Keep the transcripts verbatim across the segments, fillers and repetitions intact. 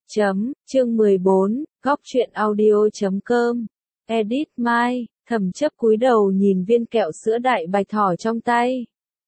Chấm, chương mười bốn, góc truyện audio chấm com. Edit Mai, Thẩm Chấp cúi đầu nhìn viên kẹo sữa đại bạch thỏ trong tay.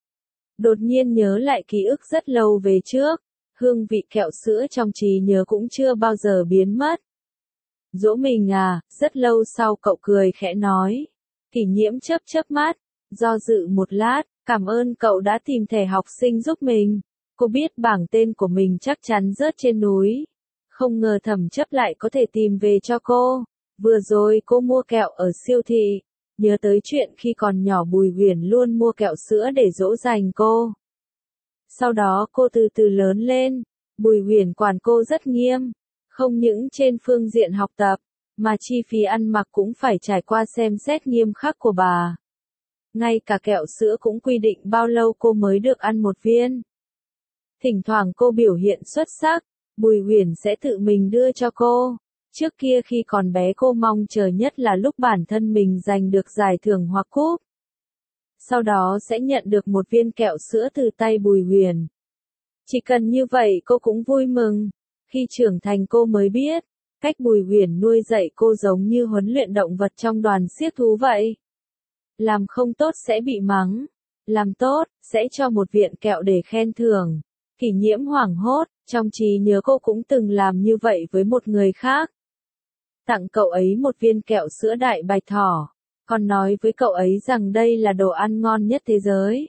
Đột nhiên nhớ lại ký ức rất lâu về trước, hương vị kẹo sữa trong trí nhớ cũng chưa bao giờ biến mất. Dỗ mình à, rất lâu sau cậu cười khẽ nói. Kỷ Nhiễm chớp chớp mắt, do dự một lát, cảm ơn cậu đã tìm thẻ học sinh giúp mình. Cô biết bảng tên của mình chắc chắn rớt trên núi. Không ngờ Thẩm Chấp lại có thể tìm về cho cô. Vừa rồi cô mua kẹo ở siêu thị, nhớ tới chuyện khi còn nhỏ Bùi Huyền luôn mua kẹo sữa để dỗ dành cô. Sau đó cô từ từ lớn lên, Bùi Huyền quản cô rất nghiêm, không những trên phương diện học tập, mà chi phí ăn mặc cũng phải trải qua xem xét nghiêm khắc của bà. Ngay cả kẹo sữa cũng quy định bao lâu cô mới được ăn một viên. Thỉnh thoảng cô biểu hiện xuất sắc, Bùi Huyền sẽ tự mình đưa cho cô. Trước kia khi còn bé cô mong chờ nhất là lúc bản thân mình giành được giải thưởng hoặc cúp. Sau đó sẽ nhận được một viên kẹo sữa từ tay Bùi Huyền. Chỉ cần như vậy cô cũng vui mừng. Khi trưởng thành cô mới biết, cách Bùi Huyền nuôi dạy cô giống như huấn luyện động vật trong đoàn xiếc thú vậy. Làm không tốt sẽ bị mắng, làm tốt, sẽ cho một viện kẹo để khen thưởng. Kỷ Nhiễm hoảng hốt, trong trí nhớ cô cũng từng làm như vậy với một người khác. Tặng cậu ấy một viên kẹo sữa đại bạch thỏ, còn nói với cậu ấy rằng đây là đồ ăn ngon nhất thế giới.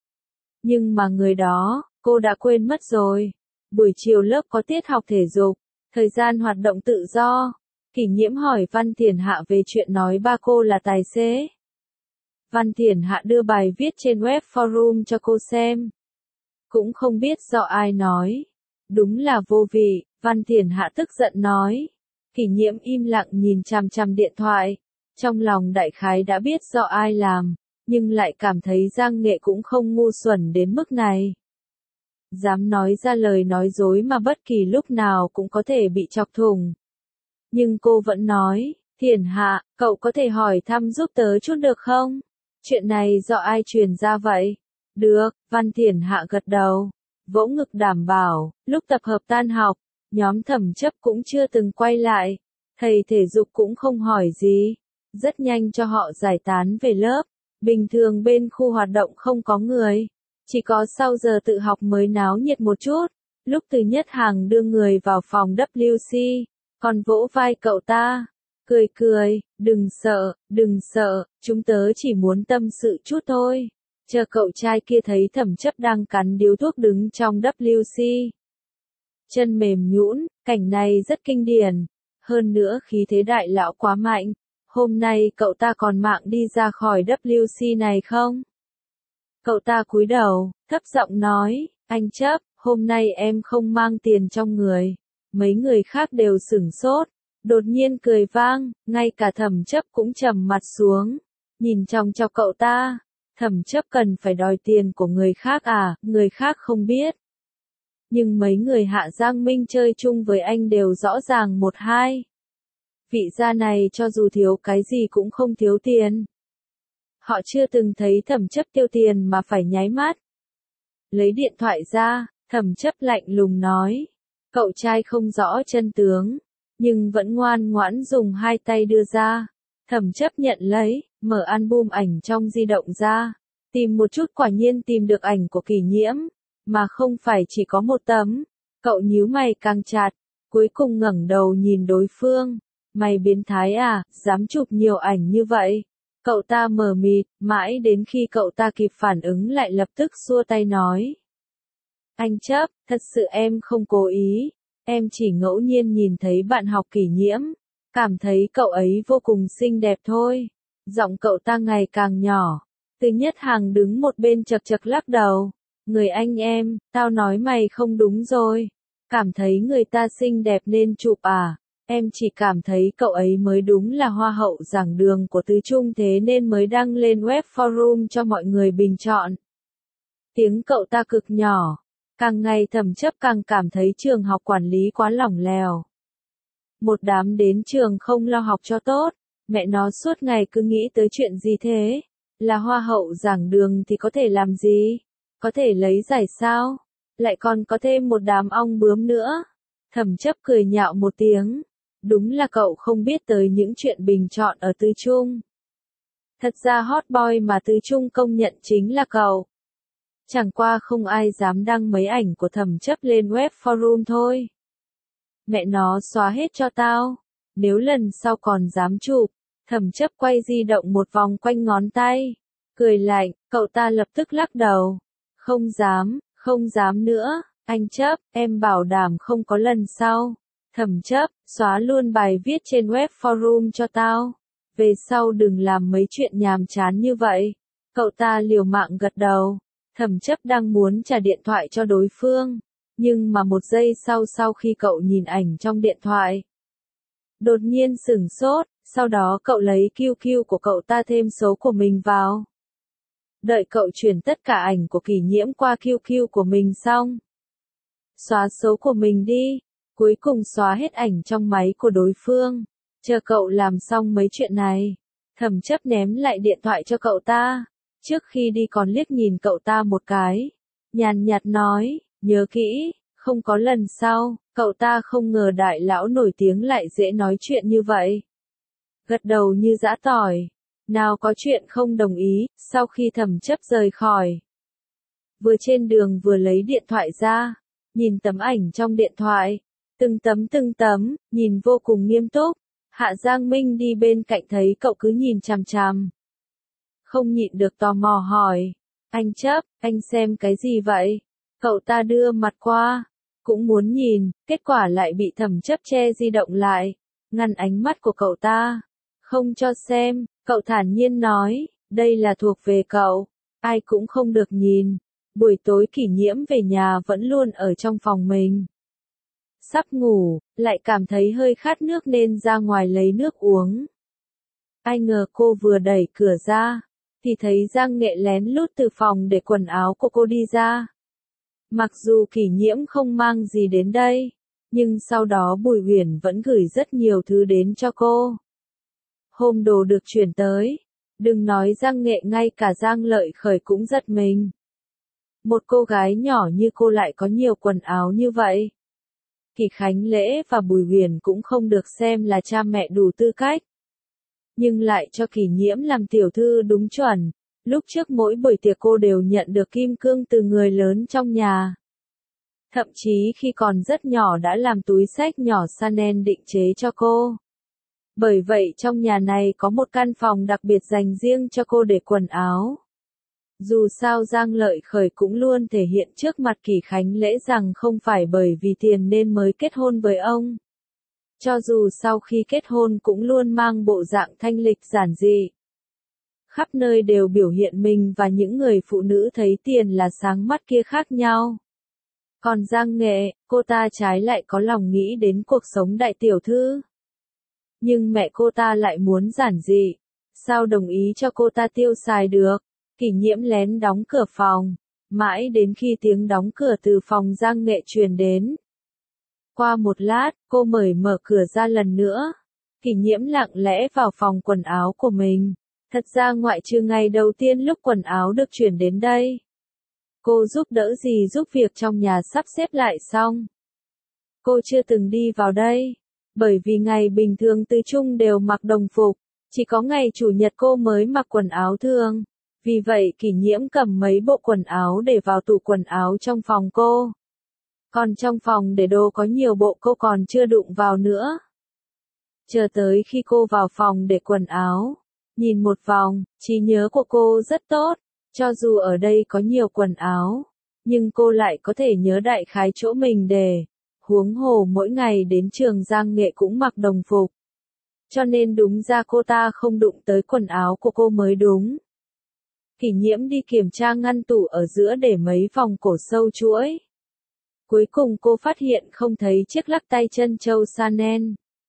Nhưng mà người đó, cô đã quên mất rồi. Buổi chiều lớp có tiết học thể dục, thời gian hoạt động tự do. Kỷ Nhiễm hỏi Văn Thiển Hạ về chuyện nói ba cô là tài xế. Văn Thiển Hạ đưa bài viết trên web forum cho cô xem. Cũng không biết do ai nói. Đúng là vô vị, Văn Thiển Hạ tức giận nói. Kỷ Nhiễm im lặng nhìn chằm chằm điện thoại. Trong lòng đại khái đã biết do ai làm, nhưng lại cảm thấy Giang Nghệ cũng không ngu xuẩn đến mức này. Dám nói ra lời nói dối mà bất kỳ lúc nào cũng có thể bị chọc thủng. Nhưng cô vẫn nói, Thiển Hạ, cậu có thể hỏi thăm giúp tớ chút được không? Chuyện này do ai truyền ra vậy? Được, Văn Thiển Hạ gật đầu, vỗ ngực đảm bảo, lúc tập hợp tan học, nhóm Thẩm Chấp cũng chưa từng quay lại, thầy thể dục cũng không hỏi gì, rất nhanh cho họ giải tán về lớp. Bình thường bên khu hoạt động không có người, chỉ có sau giờ tự học mới náo nhiệt một chút. Lúc Từ Nhất Hằng đưa người vào phòng W C, còn vỗ vai cậu ta, cười cười, đừng sợ, đừng sợ, chúng tớ chỉ muốn tâm sự chút thôi. Chờ cậu trai kia thấy Thẩm Chấp đang cắn điếu thuốc đứng trong W C. Chân mềm nhũn, cảnh này rất kinh điển. Hơn nữa khí thế đại lão quá mạnh. Hôm nay cậu ta còn mạng đi ra khỏi W C này không? Cậu ta cúi đầu, thấp giọng nói, anh Chấp, hôm nay em không mang tiền trong người. Mấy người khác đều sửng sốt, đột nhiên cười vang, ngay cả Thẩm Chấp cũng trầm mặt xuống, nhìn chòng chọc cậu ta. Thẩm Chấp cần phải đòi tiền của người khác à, người khác không biết. Nhưng mấy người Hạ Giang Minh chơi chung với anh đều rõ ràng một hai. Vị gia này cho dù thiếu cái gì cũng không thiếu tiền. Họ chưa từng thấy Thẩm Chấp tiêu tiền mà phải nháy mắt. Lấy điện thoại ra, Thẩm Chấp lạnh lùng nói. Cậu trai không rõ chân tướng, nhưng vẫn ngoan ngoãn dùng hai tay đưa ra. Thẩm Chấp nhận lấy, mở album ảnh trong di động ra. Tìm một chút quả nhiên tìm được ảnh của Kỷ Nhiễm, mà không phải chỉ có một tấm. Cậu nhíu mày càng chặt, cuối cùng ngẩng đầu nhìn đối phương. Mày biến thái à, dám chụp nhiều ảnh như vậy. Cậu ta mờ mịt, mãi đến khi cậu ta kịp phản ứng lại lập tức xua tay nói. Anh Chấp, thật sự em không cố ý. Em chỉ ngẫu nhiên nhìn thấy bạn học Kỷ Nhiễm, cảm thấy cậu ấy vô cùng xinh đẹp thôi. Giọng cậu ta ngày càng nhỏ. Từ Nhất Hằng đứng một bên chật chật lắc đầu. Người anh em, tao nói mày không đúng rồi. Cảm thấy người ta xinh đẹp nên chụp à? Em chỉ cảm thấy cậu ấy mới đúng là hoa hậu giảng đường của tứ trung thế nên mới đăng lên web forum cho mọi người bình chọn. Tiếng cậu ta cực nhỏ. Càng ngày Thẩm Chấp càng cảm thấy trường học quản lý quá lỏng lẻo. Một đám đến trường không lo học cho tốt. Mẹ nó suốt ngày cứ nghĩ tới chuyện gì thế? Là hoa hậu giảng đường thì có thể làm gì? Có thể lấy giải sao? Lại còn có thêm một đám ong bướm nữa. Thẩm chấp cười nhạo một tiếng. Đúng là cậu không biết tới những chuyện bình chọn ở Tư Trung. Thật ra hot boy mà Tư Trung công nhận chính là cậu. Chẳng qua không ai dám đăng mấy ảnh của thẩm chấp lên web forum thôi. Mẹ nó xóa hết cho tao. Nếu lần sau còn dám chụp. Thẩm chấp quay di động một vòng quanh ngón tay. Cười lạnh, cậu ta lập tức lắc đầu. Không dám, không dám nữa. Anh chấp, em bảo đảm không có lần sau. Thẩm chấp, xóa luôn bài viết trên web forum cho tao. Về sau đừng làm mấy chuyện nhàm chán như vậy. Cậu ta liều mạng gật đầu. Thẩm chấp đang muốn trả điện thoại cho đối phương. Nhưng mà một giây sau sau khi cậu nhìn ảnh trong điện thoại. Đột nhiên sửng sốt, sau đó cậu lấy quy quy của cậu ta thêm số của mình vào. Đợi cậu chuyển tất cả ảnh của Kỷ Nhiễm qua quy quy của mình xong. Xóa số của mình đi. Cuối cùng xóa hết ảnh trong máy của đối phương. Chờ cậu làm xong mấy chuyện này. Thẩm chấp ném lại điện thoại cho cậu ta. Trước khi đi còn liếc nhìn cậu ta một cái. Nhàn nhạt nói, nhớ kỹ, không có lần sau. Cậu ta không ngờ đại lão nổi tiếng lại dễ nói chuyện như vậy. Gật đầu như giã tỏi. Nào có chuyện không đồng ý, sau khi thẩm chấp rời khỏi. Vừa trên đường vừa lấy điện thoại ra. Nhìn tấm ảnh trong điện thoại. Từng tấm từng tấm, nhìn vô cùng nghiêm túc. Hạ Giang Minh đi bên cạnh thấy cậu cứ nhìn chằm chằm. Không nhịn được tò mò hỏi. Anh chấp, anh xem cái gì vậy? Cậu ta đưa mặt qua. Cũng muốn nhìn, kết quả lại bị thẩm chấp che di động lại. Ngăn ánh mắt của cậu ta. Không cho xem, cậu thản nhiên nói. Đây là thuộc về cậu. Ai cũng không được nhìn. Buổi tối Kỷ Nhiễm về nhà vẫn luôn ở trong phòng mình. Sắp ngủ, lại cảm thấy hơi khát nước nên ra ngoài lấy nước uống. Ai ngờ cô vừa đẩy cửa ra, thì thấy Giang Nghệ lén lút từ phòng để quần áo của cô đi ra. Mặc dù Kỷ Nhiễm không mang gì đến đây, nhưng sau đó Bùi Huyền vẫn gửi rất nhiều thứ đến cho cô. Hôm đồ được chuyển tới, đừng nói Giang Nghệ, ngay cả Giang Lợi Khởi cũng giật mình. Một cô gái nhỏ như cô lại có nhiều quần áo như vậy. Kỷ Khánh Lễ và Bùi Huyền cũng không được xem là cha mẹ đủ tư cách. Nhưng lại cho Kỷ Nhiễm làm tiểu thư đúng chuẩn. Lúc trước mỗi buổi tiệc cô đều nhận được kim cương từ người lớn trong nhà. Thậm chí khi còn rất nhỏ đã làm túi xách nhỏ Chanel định chế cho cô. Bởi vậy trong nhà này có một căn phòng đặc biệt dành riêng cho cô để quần áo. Dù sao Giang Lợi Khởi cũng luôn thể hiện trước mặt Kỷ Khánh Lễ rằng không phải bởi vì tiền nên mới kết hôn với ông. Cho dù sau khi kết hôn cũng luôn mang bộ dạng thanh lịch giản dị. Khắp nơi đều biểu hiện mình và những người phụ nữ thấy tiền là sáng mắt kia khác nhau. Còn Giang Nghệ, cô ta trái lại có lòng nghĩ đến cuộc sống đại tiểu thư. Nhưng mẹ cô ta lại muốn giản dị. Sao đồng ý cho cô ta tiêu xài được? Kỷ Nhiễm lén đóng cửa phòng. Mãi đến khi tiếng đóng cửa từ phòng Giang Nghệ truyền đến. Qua một lát, cô mời mở cửa ra lần nữa. Kỷ Nhiễm lặng lẽ vào phòng quần áo của mình. Thật ra ngoại trừ ngày đầu tiên lúc quần áo được chuyển đến đây. Cô giúp đỡ gì giúp việc trong nhà sắp xếp lại xong. Cô chưa từng đi vào đây. Bởi vì ngày bình thường Tư Trung đều mặc đồng phục. Chỉ có ngày chủ nhật cô mới mặc quần áo thường. Vì vậy Kỷ Nhiễm cầm mấy bộ quần áo để vào tủ quần áo trong phòng cô. Còn trong phòng để đồ có nhiều bộ cô còn chưa đụng vào nữa. Chờ tới khi cô vào phòng để quần áo. Nhìn một vòng, trí nhớ của cô rất tốt. Cho dù ở đây có nhiều quần áo. Nhưng cô lại có thể nhớ đại khái chỗ mình để. Huống hồ mỗi ngày đến trường Giang Nghệ cũng mặc đồng phục. Cho nên đúng ra cô ta không đụng tới quần áo của cô mới đúng. Kỷ Nhiễm đi kiểm tra ngăn tủ ở giữa để mấy vòng cổ sâu chuỗi. Cuối cùng cô phát hiện không thấy chiếc lắc tay chân châu Chanel.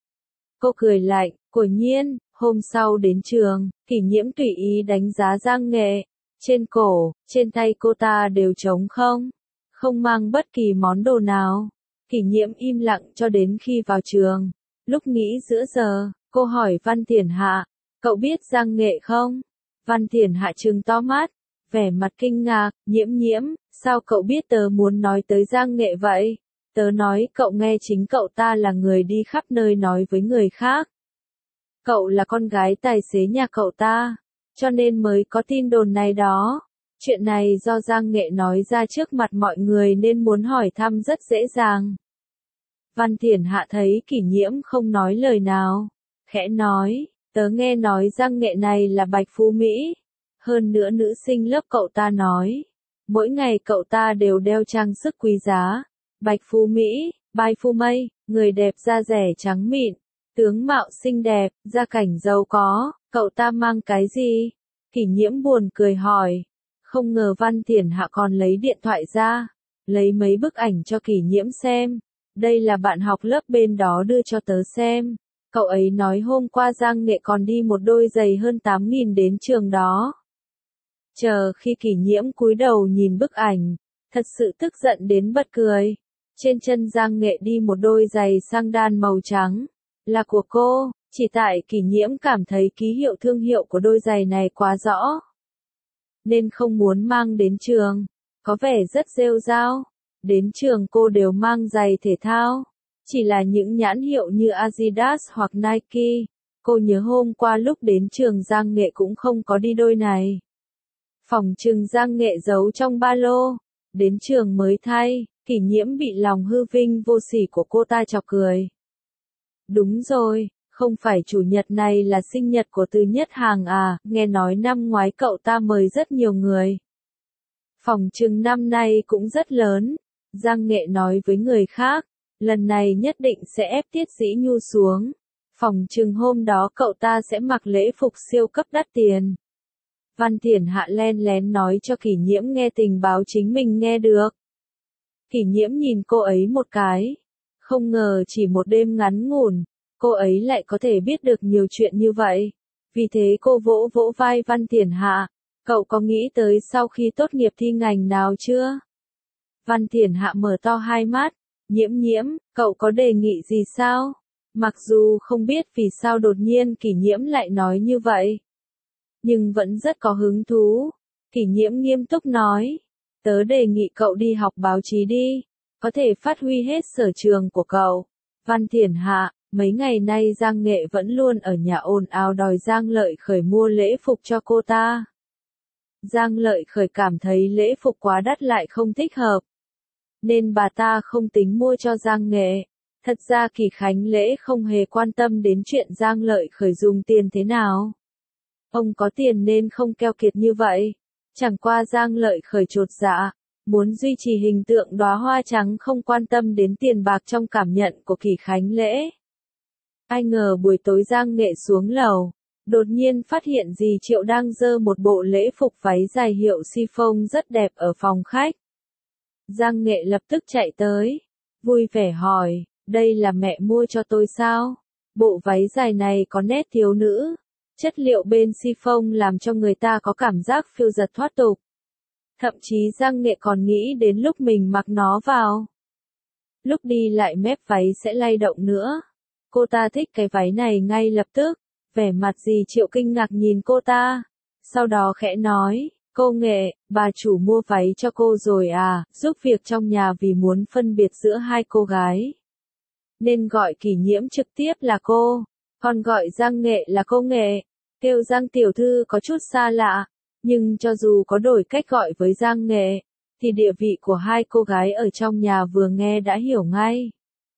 Cô cười lạnh, quả nhiên, hôm sau đến trường, Kỷ Nhiễm tùy ý đánh giá Giang Nghệ. Trên cổ, trên tay cô ta đều trống không. Không mang bất kỳ món đồ nào. Kỷ Nhiễm im lặng cho đến khi vào trường. Lúc nghỉ giữa giờ, cô hỏi Văn Thiển Hạ, cậu biết Giang Nghệ không? Văn Thiển Hạ trừng to mắt, vẻ mặt kinh ngạc, Nhiễm Nhiễm, sao cậu biết tớ muốn nói tới Giang Nghệ vậy? Tớ nói cậu nghe, chính cậu ta là người đi khắp nơi nói với người khác. Cậu là con gái tài xế nhà cậu ta, cho nên mới có tin đồn này đó. Chuyện này do Giang Nghệ nói ra trước mặt mọi người nên muốn hỏi thăm rất dễ dàng. Văn Thiển Hạ thấy Kỷ Nhiễm không nói lời nào, khẽ nói, tớ nghe nói Giang Nghệ này là Bạch Phú Mỹ. Hơn nữa nữ sinh lớp cậu ta nói, mỗi ngày cậu ta đều đeo trang sức quý giá. Bạch Phú Mỹ, Bai Phu Mây, người đẹp da rẻ trắng mịn, tướng mạo xinh đẹp, gia cảnh giàu có, cậu ta mang cái gì? Kỷ Nhiễm buồn cười hỏi. Không ngờ Văn Thiển Hạ còn lấy điện thoại ra, lấy mấy bức ảnh cho Kỷ Nhiễm xem. Đây là bạn học lớp bên đó đưa cho tớ xem. Cậu ấy nói hôm qua Giang Nghệ còn đi một đôi giày hơn tám nghìn đến trường đó. Chờ khi Kỷ Nhiễm cúi đầu nhìn bức ảnh, thật sự tức giận đến bật cười. Trên chân Giang Nghệ đi một đôi giày sang đan màu trắng, là của cô, chỉ tại Kỷ Nhiễm cảm thấy ký hiệu thương hiệu của đôi giày này quá rõ, nên không muốn mang đến trường, có vẻ rất rêu rao. Đến trường cô đều mang giày thể thao, chỉ là những nhãn hiệu như Adidas hoặc Nike. Cô nhớ hôm qua lúc đến trường Giang Nghệ cũng không có đi đôi này. Phòng trừng Giang Nghệ giấu trong ba lô, đến trường mới thay. Kỷ Nhiễm bị lòng hư vinh vô sỉ của cô ta chọc cười. Đúng rồi, không phải chủ nhật này là sinh nhật của Từ Nhất Hàng à, nghe nói năm ngoái cậu ta mời rất nhiều người. Phòng trừng năm nay cũng rất lớn. Giang Nghệ nói với người khác, lần này nhất định sẽ ép Tiết Dĩ Nhu xuống. Phòng trừng hôm đó cậu ta sẽ mặc lễ phục siêu cấp đắt tiền. Văn Thiển Hạ len lén nói cho Kỷ Nhiễm nghe tình báo chính mình nghe được. Kỷ Nhiễm nhìn cô ấy một cái. Không ngờ chỉ một đêm ngắn ngủn, cô ấy lại có thể biết được nhiều chuyện như vậy. Vì thế cô vỗ vỗ vai Văn Thiển Hạ. Cậu có nghĩ tới sau khi tốt nghiệp thi ngành nào chưa? Văn Thiển Hạ mở to hai mắt. Nhiễm Nhiễm, cậu có đề nghị gì sao? Mặc dù không biết vì sao đột nhiên Kỷ Nhiễm lại nói như vậy, nhưng vẫn rất có hứng thú. Kỷ Nhiễm nghiêm túc nói. Tớ đề nghị cậu đi học báo chí đi, có thể phát huy hết sở trường của cậu. Văn Thiển Hạ, mấy ngày nay Giang Nghệ vẫn luôn ở nhà ồn ào đòi Giang Lợi Khởi mua lễ phục cho cô ta. Giang Lợi Khởi cảm thấy lễ phục quá đắt lại không thích hợp, nên bà ta không tính mua cho Giang Nghệ. Thật ra Kỳ Khánh lễ không hề quan tâm đến chuyện Giang Lợi Khởi dùng tiền thế nào. Ông có tiền nên không keo kiệt như vậy. Chẳng qua Giang Lợi Khởi chột dạ, muốn duy trì hình tượng đóa hoa trắng không quan tâm đến tiền bạc trong cảm nhận của Kỳ Khánh lễ. Ai ngờ buổi tối Giang Nghệ xuống lầu, đột nhiên phát hiện dì Triệu đang giơ một bộ lễ phục váy dài hiệu chiffon rất đẹp ở phòng khách. Giang Nghệ lập tức chạy tới, vui vẻ hỏi, đây là mẹ mua cho tôi sao? Bộ váy dài này có nét thiếu nữ. Chất liệu bên chiffon làm cho người ta có cảm giác phiêu dật thoát tục. Thậm chí Giang Nghệ còn nghĩ đến lúc mình mặc nó vào, lúc đi lại mép váy sẽ lay động nữa. Cô ta thích cái váy này ngay lập tức. Vẻ mặt dì Triệu kinh ngạc nhìn cô ta. Sau đó khẽ nói, cô Nghệ, bà chủ mua váy cho cô rồi à, giúp việc trong nhà vì muốn phân biệt giữa hai cô gái, nên gọi Kỷ Nhiễm trực tiếp là cô, còn gọi Giang Nghệ là cô Nghệ. Kêu Giang tiểu thư có chút xa lạ, nhưng cho dù có đổi cách gọi với Giang Nghệ, thì địa vị của hai cô gái ở trong nhà vừa nghe đã hiểu ngay.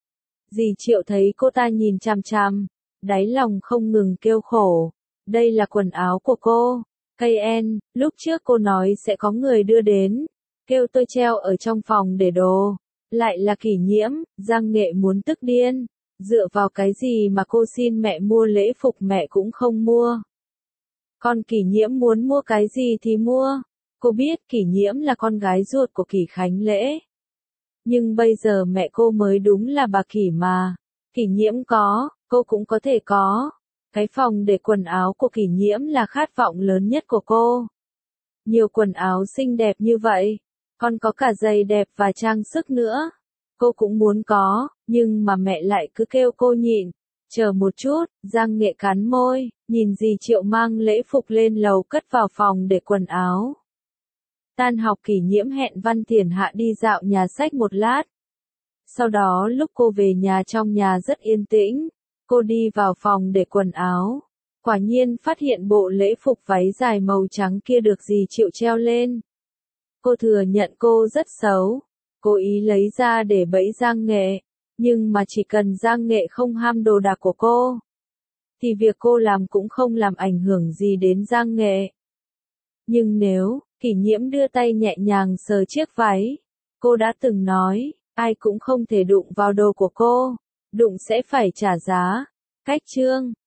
Dì Triệu thấy cô ta nhìn chằm chằm, đáy lòng không ngừng kêu khổ. Đây là quần áo của cô. Cây en, lúc trước cô nói sẽ có người đưa đến, kêu tôi treo ở trong phòng để đồ. Lại là Kỷ Nhiễm. Giang Nghệ muốn tức điên. Dựa vào cái gì mà cô xin mẹ mua lễ phục mẹ cũng không mua. Còn Kỷ Nhiễm muốn mua cái gì thì mua. Cô biết Kỷ Nhiễm là con gái ruột của Kỷ Khánh lễ. Nhưng bây giờ mẹ cô mới đúng là bà Kỷ mà. Kỷ Nhiễm có, cô cũng có thể có. Cái phòng để quần áo của Kỷ Nhiễm là khát vọng lớn nhất của cô. Nhiều quần áo xinh đẹp như vậy, còn có cả giày đẹp và trang sức nữa. Cô cũng muốn có, nhưng mà mẹ lại cứ kêu cô nhịn. Chờ một chút, Giang Nghệ cắn môi, nhìn dì Triệu mang lễ phục lên lầu cất vào phòng để quần áo. Tan học Kỷ Nhiễm hẹn Văn Thiển Hạ đi dạo nhà sách một lát. Sau đó lúc cô về nhà trong nhà rất yên tĩnh, cô đi vào phòng để quần áo. Quả nhiên phát hiện bộ lễ phục váy dài màu trắng kia được dì Triệu treo lên. Cô thừa nhận cô rất xấu, cố ý lấy ra để bẫy Giang Nghệ, nhưng mà chỉ cần Giang Nghệ không ham đồ đạc của cô, thì việc cô làm cũng không làm ảnh hưởng gì đến Giang Nghệ. Nhưng nếu, Kỷ Nhiễm đưa tay nhẹ nhàng sờ chiếc váy, cô đã từng nói, ai cũng không thể đụng vào đồ của cô, đụng sẽ phải trả giá. Cách chương